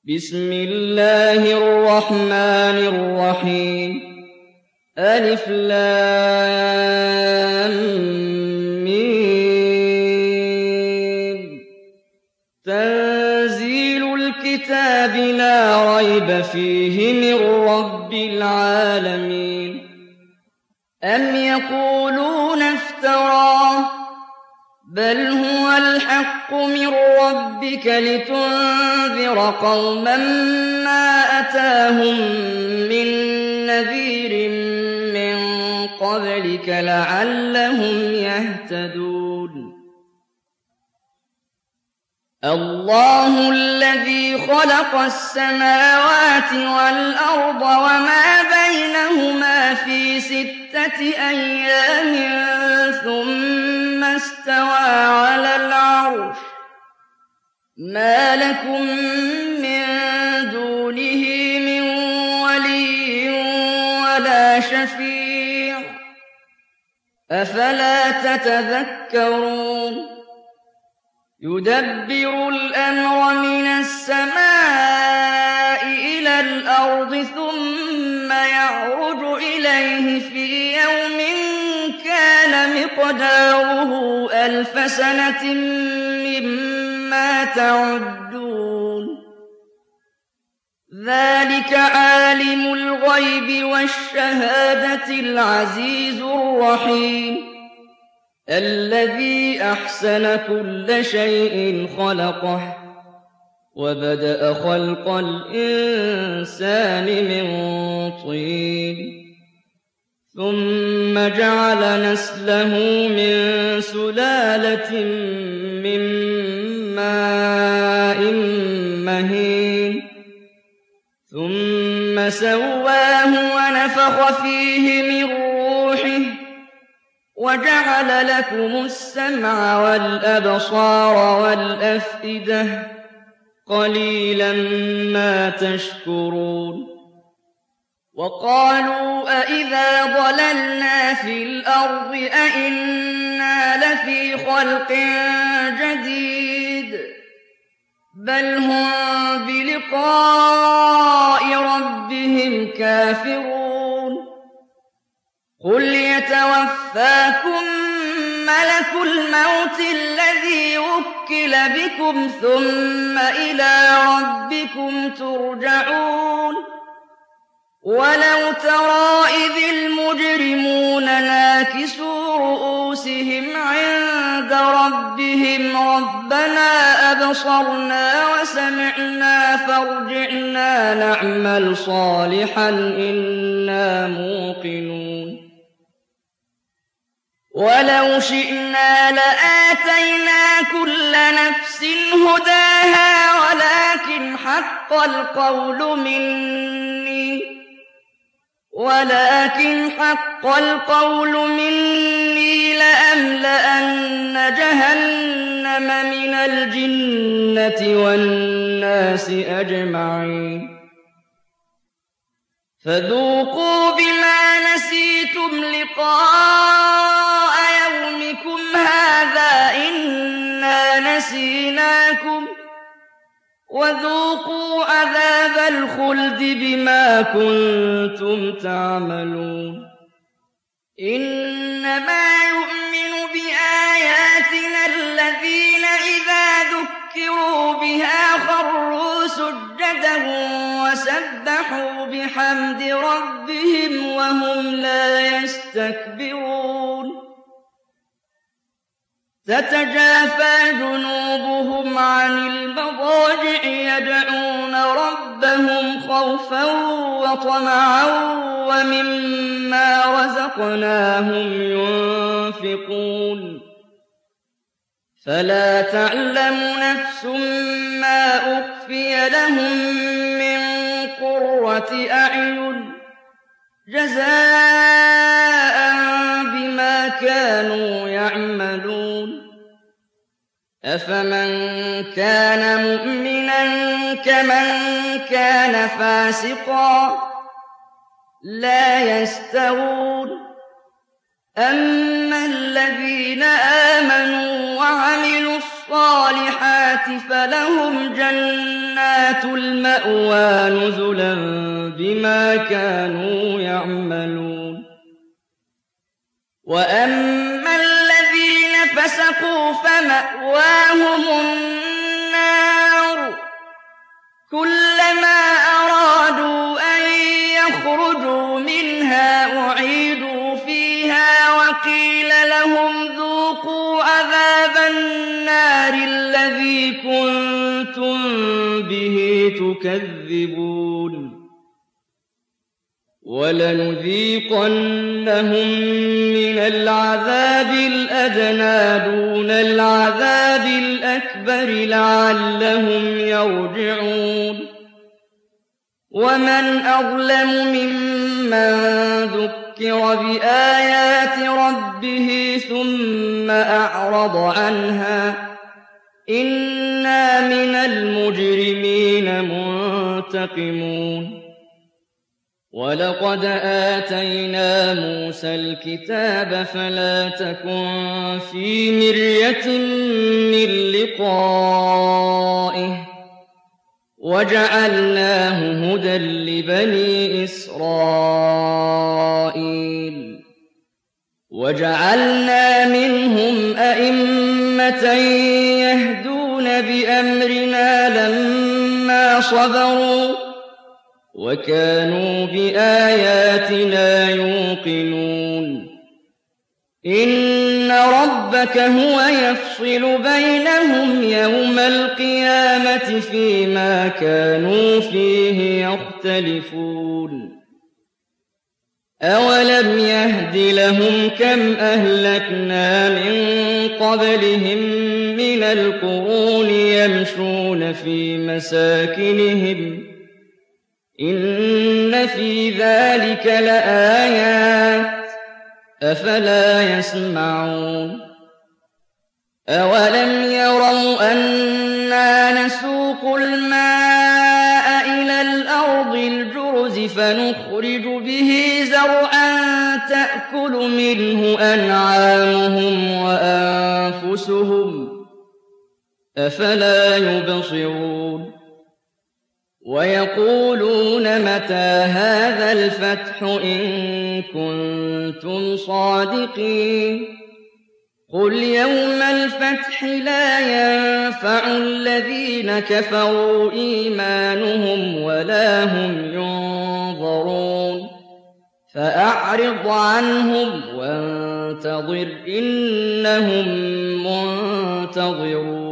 بسم الله الرحمن الرحيم ألف لام ميم تنزيل الكتاب لا ريب فيه من رب العالمين أم يقولون افتراه بل هو الحق من ربك لتنذر قوما ما أتاهم من نذير من قبلك لعلهم يهتدون الله الذي خلق السماوات والأرض وما بينهما في 6 أيام ثم استوى على العرش ما لكم من دونه من ولي ولا شفيع أفلا تتذكرون يدبر الأمر من السماء إلى الأرض ثم يعرج إليه في يوم كان مقداره 1000 سنة مما تعدون ذلك عالم الغيب والشهادة العزيز الرحيم الذي أحسن كل شيء خلقه وبدأ خلق الإنسان من طين ثم جعل نسله من سلالة من ماء مهين ثم سواه ونفخ فيه من روحه وجعل لكم السمع والأبصار والأفئدة قليلا ما تشكرون وقالوا أإذا ضللنا في الأرض أإنا لفي خلق جديد بل هم بلقاء ربهم كافرون قل يتوفاكم ملك الموت الذي وكل بكم ثم إلى ربكم ترجعون ولو ترى إذ المجرمون ناكسوا رؤوسهم عند ربهم ربنا أبصرنا وسمعنا فارجعنا نعمل صالحا إنا موقنون ولو شئنا لآتينا كل نفس هداها ولكن حق القول مني لأملأن جهنم من الجنة والناس أجمعين فذوقوا بما نسيتم لقاء يومكم هذا إنا نسيناكم وذوقوا عذاب الخلد بما كنتم تعملون إنما يؤمن بآياتنا الذين إذا ذكروا بها خروا سجدا وسبحوا بحمد ربهم وهم لا يستكبرون تتجافى جنوبهم عن المضاجع يدعون ربهم خوفا وطمعا ومما رزقناهم ينفقون فلا تعلم نفس ما أخفي لهم من قرة أعين جزاء بما كانوا يعملون أفمن كان مؤمنا كمن كان فاسقا لا يستوون أما الذين آمنوا وعملوا الصالحات فلهم جنات المأوى نزلا بما كانوا يعملون وأما الذين فسقوا فمأواهم النار كلما أرادوا أن يخرجوا منها أعيدوا فيها وقيل لهم ذوقوا عذاب النار الذي كنتم به تكذبون ولنذيقنهم من العذاب الأدنى دون العذاب الأكبر لعلهم يرجعون ومن أظلم ممن ذكر بآيات ربه ثم أعرض عنها إنا من المجرمين منتقمون ولقد آتينا موسى الكتاب فلا تكن في مرية من لقائه وجعلناه هدى لبني إسرائيل وجعلنا منهم أئمة يهدون بأمرنا لما صبروا وكانوا بآياتنا يوقنون إن ربك هو يفصل بينهم يوم القيامة فيما كانوا فيه يختلفون أولم يهد لهم كم أهلكنا من قبلهم من القرون يمشون في مساكنهم إن في ذلك لآيات أفلا يسمعون أولم يروا أنا نسوق الماء إلى الأرض الجرز فنخرج به زرعا تأكل منه أنعامهم وأنفسهم أفلا يبصرون ويقولون متى هذا الفتح إن كنتم صادقين قل يوم الفتح لا ينفع الذين كفروا إيمانهم ولا هم ينظرون فأعرض عنهم وانتظر إنهم منتظرون